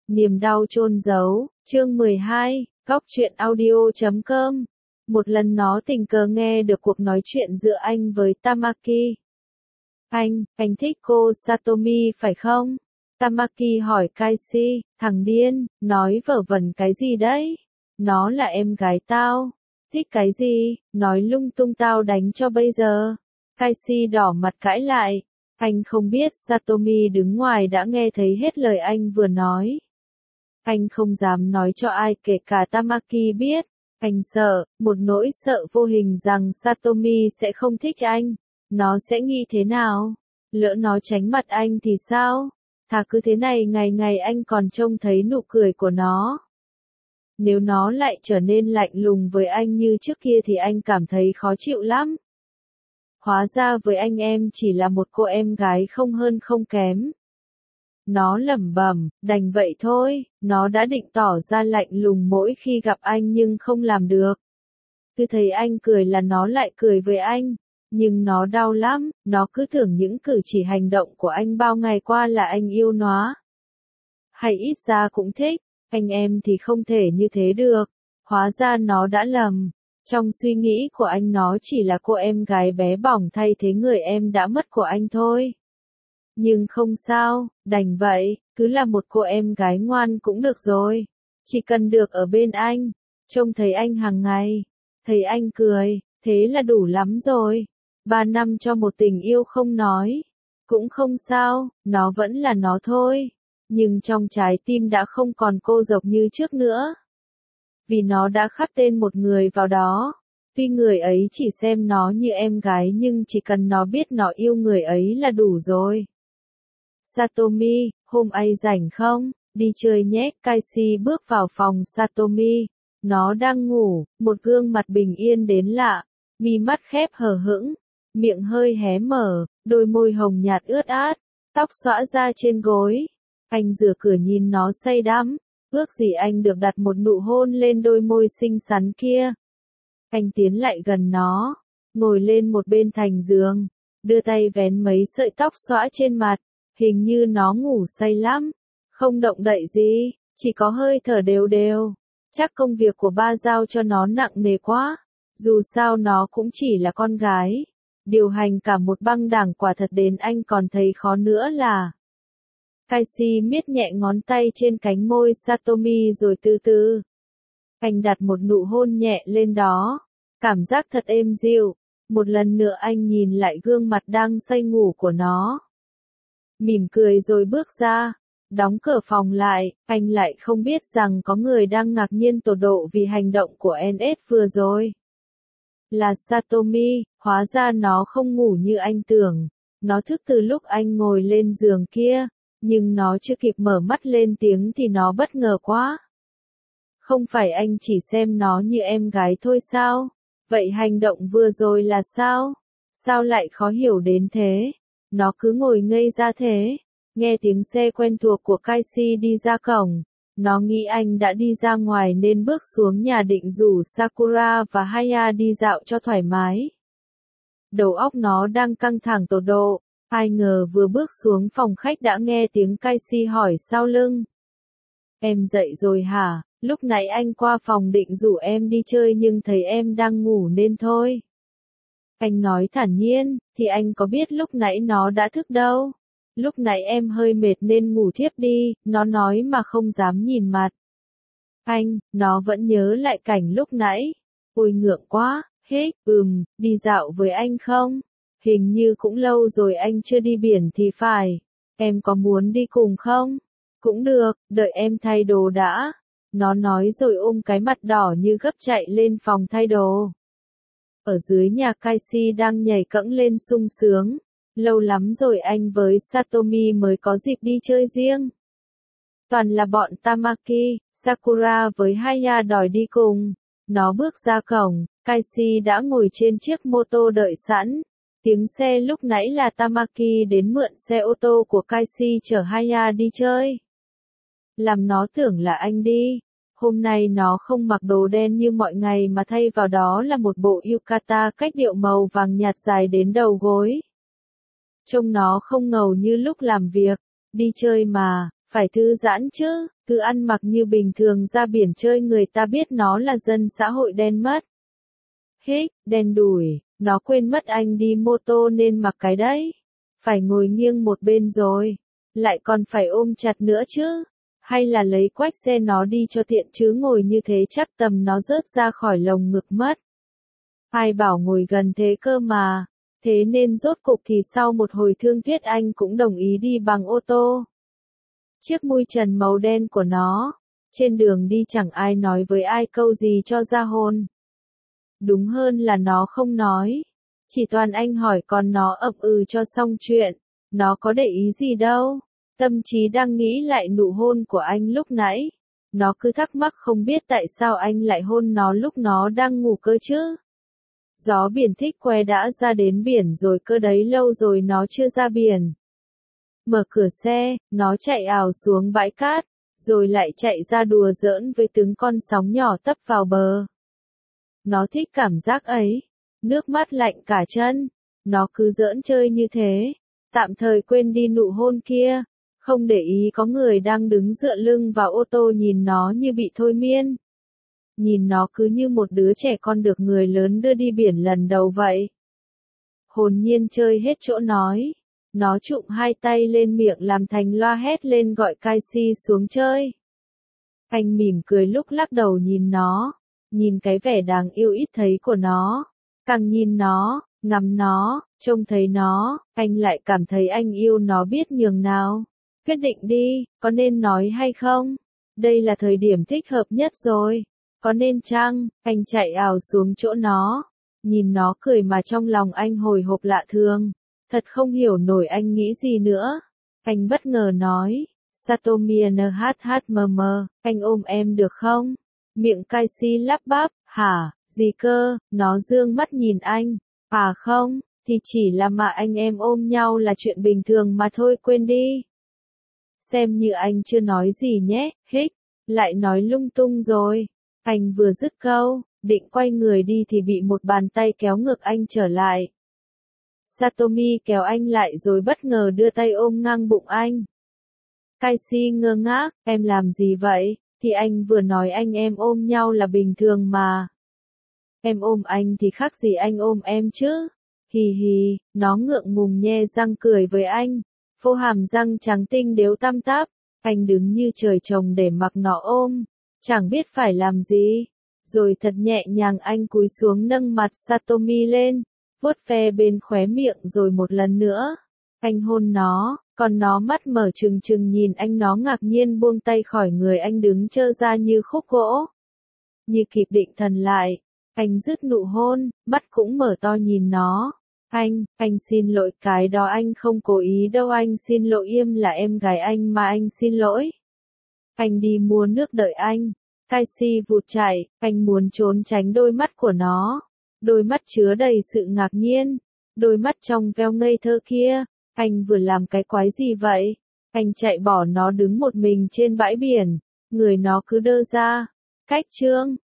Niềm đau chôn giấu, chương 12, góc truyện audio.com. Một lần nó tình cờ nghe được cuộc nói chuyện giữa anh với Tamaki. Anh thích cô Satomi phải không? Tamaki hỏi Kaishi, thằng điên, nói vớ vẩn cái gì đấy? Nó là em gái tao. Thích cái gì, nói lung tung tao đánh cho bây giờ. Kaishi đỏ mặt cãi lại. Anh không biết Satomi đứng ngoài đã nghe thấy hết lời anh vừa nói. Anh không dám nói cho ai kể cả Tamaki biết. Anh sợ, một nỗi sợ vô hình rằng Satomi sẽ không thích anh. Nó sẽ nghĩ thế nào? Lỡ nó tránh mặt anh thì sao? Thà cứ thế này ngày ngày anh còn trông thấy nụ cười của nó. Nếu nó lại trở nên lạnh lùng với anh như trước kia thì anh cảm thấy khó chịu lắm. Hóa ra với anh em chỉ là một cô em gái không hơn không kém. Nó lẩm bẩm, đành vậy thôi, nó đã định tỏ ra lạnh lùng mỗi khi gặp anh nhưng không làm được. Cứ thấy anh cười là nó lại cười với anh, nhưng nó đau lắm, nó cứ tưởng những cử chỉ hành động của anh bao ngày qua là anh yêu nó. Hay ít ra cũng thích, anh em thì không thể như thế được, hóa ra nó đã lầm. Trong suy nghĩ của anh nó chỉ là cô em gái bé bỏng thay thế người em đã mất của anh thôi. Nhưng không sao, đành vậy, cứ là một cô em gái ngoan cũng được rồi. Chỉ cần được ở bên anh, trông thấy anh hàng ngày, thấy anh cười, thế là đủ lắm rồi. 3 năm cho một tình yêu không nói, cũng không sao, nó vẫn là nó thôi. Nhưng trong trái tim đã không còn cô độc như trước nữa. Vì nó đã khắc tên một người vào đó. Tuy người ấy chỉ xem nó như em gái nhưng chỉ cần nó biết nó yêu người ấy là đủ rồi. Satomi, hôm ấy rảnh không? Đi chơi nhé. Kaishi bước vào phòng Satomi. Nó đang ngủ, một gương mặt bình yên đến lạ. Mi mắt khép hờ hững, miệng hơi hé mở, đôi môi hồng nhạt ướt át, tóc xõa ra trên gối. Anh rửa cửa nhìn nó say đắm. Ước gì anh được đặt một nụ hôn lên đôi môi xinh xắn kia. Anh tiến lại gần nó, ngồi lên một bên thành giường, đưa tay vén mấy sợi tóc xõa trên mặt, hình như nó ngủ say lắm, không động đậy gì, chỉ có hơi thở đều đều. Chắc công việc của ba giao cho nó nặng nề quá, dù sao nó cũng chỉ là con gái. Điều hành cả một băng đảng quả thật đến anh còn thấy khó nữa là. Kaishi miết nhẹ ngón tay trên cánh môi Satomi rồi từ từ. Anh đặt một nụ hôn nhẹ lên đó. Cảm giác thật êm dịu. Một lần nữa anh nhìn lại gương mặt đang say ngủ của nó. Mỉm cười rồi bước ra. Đóng cửa phòng lại. Anh lại không biết rằng có người đang ngạc nhiên tột độ vì hành động của NS vừa rồi. Là Satomi, hóa ra nó không ngủ như anh tưởng. Nó thức từ lúc anh ngồi lên giường kia. Nhưng nó chưa kịp mở mắt lên tiếng thì nó bất ngờ quá. Không phải anh chỉ xem nó như em gái thôi sao? Vậy hành động vừa rồi là sao? Sao lại khó hiểu đến thế? Nó cứ ngồi ngây ra thế. Nghe tiếng xe quen thuộc của Kaishi đi ra cổng. Nó nghĩ anh đã đi ra ngoài nên bước xuống nhà định rủ Sakura và Haya đi dạo cho thoải mái. Đầu óc nó đang căng thẳng tột độ. Ai ngờ vừa bước xuống phòng khách đã nghe tiếng Kaishi hỏi sau lưng. Em dậy rồi hả? Lúc nãy anh qua phòng định rủ em đi chơi nhưng thấy em đang ngủ nên thôi. Anh nói thản nhiên, thì anh có biết lúc nãy nó đã thức đâu. Lúc nãy em hơi mệt nên ngủ thiếp đi, nó nói mà không dám nhìn mặt. Nó vẫn nhớ lại cảnh lúc nãy. Ôi ngượng quá, đi dạo với anh không? Hình như cũng lâu rồi anh chưa đi biển thì phải. Em có muốn đi cùng không? Cũng được, đợi em thay đồ đã. Nó nói rồi ôm cái mặt đỏ như gấp chạy lên phòng thay đồ. Ở dưới nhà Kaishi đang nhảy cẫng lên sung sướng. Lâu lắm rồi anh với Satomi mới có dịp đi chơi riêng. Toàn là bọn Tamaki, Sakura với Haya đòi đi cùng. Nó bước ra cổng, Kaishi đã ngồi trên chiếc mô tô đợi sẵn. Tiếng xe lúc nãy là Tamaki đến mượn xe ô tô của Kaishi chở Haya đi chơi. Làm nó tưởng là anh đi. Hôm nay nó không mặc đồ đen như mọi ngày mà thay vào đó là một bộ yukata cách điệu màu vàng nhạt dài đến đầu gối. Trông nó không ngầu như lúc làm việc. Đi chơi mà, Phải thư giãn chứ, cứ ăn mặc như bình thường ra biển chơi người ta biết nó là dân xã hội đen mất. Hích, đen đủi, nó quên mất anh đi mô tô nên mặc cái đấy. Phải ngồi nghiêng một bên rồi, lại còn phải ôm chặt nữa chứ. Hay là lấy quách xe nó đi cho tiện chứ ngồi như thế chắc tầm nó rớt ra khỏi lồng ngực mất. Ai bảo ngồi gần thế cơ mà. Thế nên rốt cục thì sau một hồi thương thuyết anh cũng đồng ý đi bằng ô tô. Chiếc mui trần màu đen của nó. Trên đường đi chẳng ai nói với ai câu gì cho ra hồn. Đúng hơn là nó không nói. Chỉ toàn anh hỏi còn nó ậm ừ cho xong chuyện. Nó có để ý gì đâu. Tâm trí đang nghĩ lại nụ hôn của anh lúc nãy. Nó cứ thắc mắc không biết tại sao anh lại hôn nó lúc nó đang ngủ cơ chứ. Gió biển thích que đã ra đến biển rồi cơ đấy lâu rồi nó chưa ra biển. Mở cửa xe, nó chạy ào xuống bãi cát, rồi lại chạy ra đùa giỡn với từng con sóng nhỏ tấp vào bờ. Nó thích cảm giác ấy. Nước mắt lạnh cả chân. Nó cứ giỡn chơi như thế. Tạm thời quên đi nụ hôn kia. Không để ý có người đang đứng dựa lưng vào ô tô nhìn nó như bị thôi miên. Nhìn nó cứ như một đứa trẻ con được người lớn đưa đi biển lần đầu vậy. Hồn nhiên chơi hết chỗ nói. Nó trụm hai tay lên miệng làm thành loa hét lên gọi Casey xuống chơi. Anh mỉm cười lúc lắc đầu nhìn nó. Nhìn cái vẻ đáng yêu ít thấy của nó. Càng nhìn nó, ngắm nó, trông thấy nó, anh lại cảm thấy anh yêu nó biết nhường nào. Quyết định đi, có nên nói hay không? Đây là thời điểm thích hợp nhất rồi. Có nên chăng? Anh chạy ào xuống chỗ nó. Nhìn nó cười mà trong lòng anh hồi hộp lạ thường. Thật không hiểu nổi anh nghĩ gì nữa. Anh bất ngờ nói. Satomi NHHMM, anh ôm em được không? Miệng Casey lắp bắp, hả, gì cơ, nó dương mắt nhìn anh. À không, thì chỉ là mà anh em ôm nhau là chuyện bình thường mà thôi quên đi. Xem như anh chưa nói gì nhé, hích, lại nói lung tung rồi. Anh vừa dứt câu, định quay người đi thì bị một bàn tay kéo ngược anh trở lại. Satomi kéo anh lại rồi bất ngờ đưa tay ôm ngang bụng anh. Casey ngơ ngác, em làm gì vậy? Thì anh vừa nói anh em ôm nhau là bình thường mà. Em ôm anh thì khác gì anh ôm em chứ? Hì hì, nó ngượng ngùng nhe răng cười với anh. Phô hàm răng trắng tinh đếu tăm tắp. Anh đứng như trời trồng để mặc nó ôm. Chẳng biết phải làm gì. Rồi thật nhẹ nhàng anh cúi xuống nâng mặt Satomi lên. Vuốt ve bên khóe miệng rồi một lần nữa. Anh hôn nó, còn nó mắt mở trừng trừng nhìn anh nó ngạc nhiên buông tay khỏi người anh đứng trơ ra như khúc gỗ. Như kịp định thần lại. Anh dứt nụ hôn, mắt cũng mở to nhìn nó. Anh xin lỗi cái đó anh không cố ý đâu anh xin lỗi Im là em gái anh mà anh xin lỗi. Anh đi mua nước đợi anh. Casey vụt chạy, anh muốn trốn tránh đôi mắt của nó. Đôi mắt chứa đầy sự ngạc nhiên. Đôi mắt trong veo ngây thơ kia. Anh vừa làm cái quái gì vậy? Anh chạy bỏ nó đứng một mình trên bãi biển. Người nó cứ đơ ra. Cách chương.